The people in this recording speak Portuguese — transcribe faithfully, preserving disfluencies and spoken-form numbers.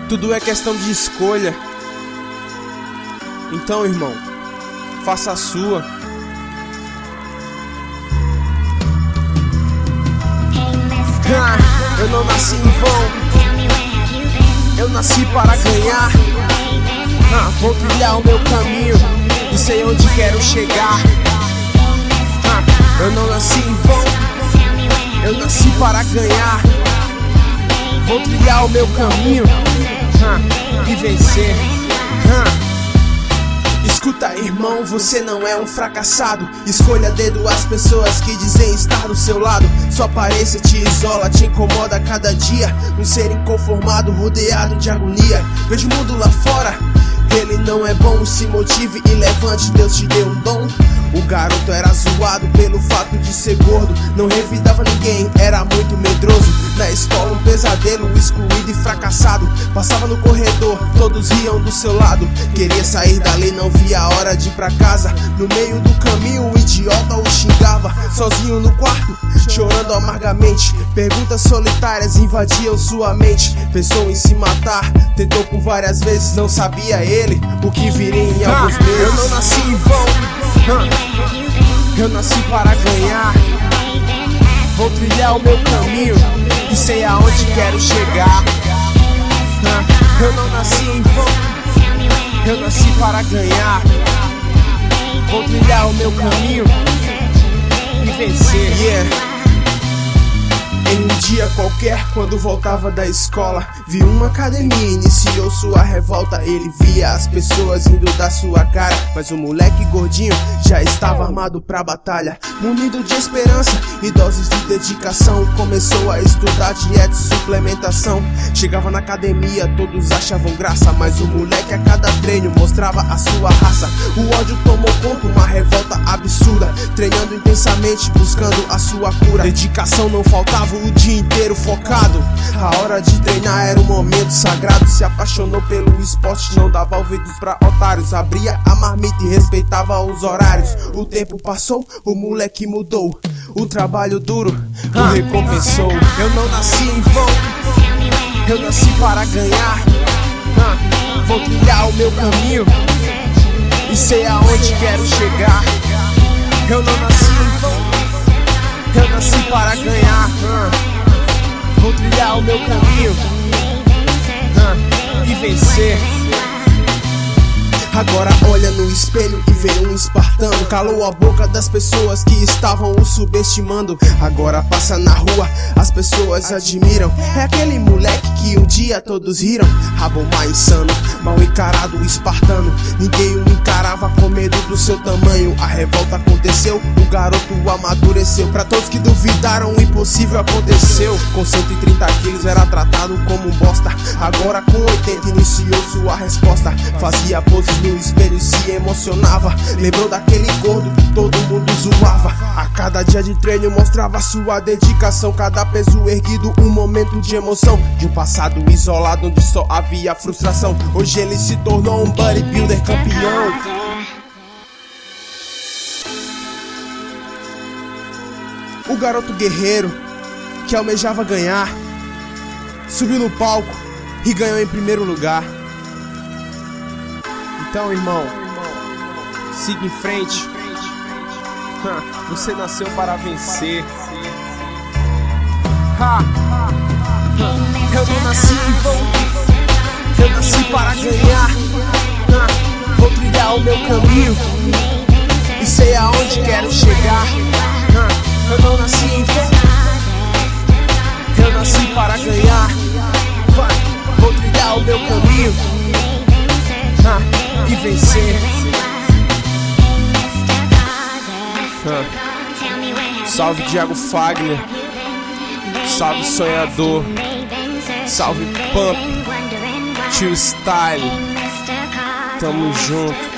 Tudo é questão de escolha. Então, irmão, faça a sua. Ah, eu não nasci em vão, eu nasci para ganhar. Ah, vou trilhar o meu caminho e sei onde quero chegar. Ah, eu não nasci em vão, eu nasci para ganhar. Vou trilhar o meu caminho ah, e vencer. Ah. Escuta, irmão, você não é um fracassado. Escolha a dedo as pessoas que dizem estar do seu lado. Sua aparência te isola, te incomoda a cada dia. Um ser inconformado, rodeado de agonia. Vejo o mundo lá fora, ele não é bom. Se motive e levante, Deus te deu um dom. O garoto era zoado pelo fato de ser gordo. Não revidava ninguém, era muito medroso. Na escola um pesadelo, excluído e fracassado. Passava no corredor, todos riam do seu lado. Queria sair dali, não via a hora de ir pra casa. No meio do caminho o idiota o xingava. Sozinho no quarto, chorando amargamente. Perguntas solitárias invadiam sua mente. Pensou em se matar, tentou por várias vezes. Não sabia ele o que viria em alguns meses. Eu não nasci em vão, eu nasci para ganhar. Vou trilhar o meu caminho e sei aonde quero chegar. Eu não nasci em vão, eu nasci para ganhar. Vou trilhar o meu caminho e vencer. Yeah. Em um dia qualquer, quando voltava da escola, vi uma academia, iniciou sua revolta. Ele via as pessoas indo da sua cara, mas o moleque gordinho já estava armado pra batalha. Munido de esperança e doses de dedicação, começou a estudar dieta e suplementação. Chegava na academia, todos achavam graça, mas o moleque a cada treino mostrava a sua raça. O ódio tomou conta, uma revolta absurda, treinando intensamente, buscando a sua cura. Dedicação não faltava, o dia inteiro focado. A hora de treinar era um momento sagrado. Se apaixonou pelo esporte, não dava ouvidos pra otários. Abria a marmita e respeitava os horários. O tempo passou, o moleque mudou. O trabalho duro o recompensou. Eu não nasci em vão, eu nasci para ganhar. Vou trilhar o meu caminho e sei aonde quero chegar. Eu não nasci em vão, eu nasci para ganhar. uh, Vou trilhar o meu caminho uh, e vencer. Agora olha no espelho e vê um espartano. Calou a boca das pessoas que estavam o subestimando. Agora passa na rua, as pessoas admiram. É aquele moleque que um dia todos riram. Rabo mais insano, mal encarado espartano. Ninguém o encarava com medo do seu tamanho. A revolta aconteceu, o garoto amadureceu. Pra todos que duvidaram, o impossível aconteceu. Com cento e trinta quilos era tratado como um bosta. Agora com oitenta iniciou sua resposta. Fazia poses no espelho e se emocionava. Lembrou daquele gordo que todo mundo zoava. A cada dia de treino mostrava sua dedicação. Cada peso erguido, um momento de emoção. De um passado isolado onde só havia frustração. Hoje ele se tornou um bodybuilder campeão. O garoto guerreiro que almejava ganhar subiu no palco e ganhou em primeiro lugar. Então, irmão, siga em frente. Você nasceu para vencer. Eu não nasci em vão, eu nasci para ganhar. Vou trilhar o meu caminho e sei aonde quero chegar. Eu não nasci em vão, eu nasci para ganhar. Vou trilhar o meu caminho e vencer. ah. Salve Thiago Fagner, salve Sonhador, salve Pump, Tio Style, tamo junto.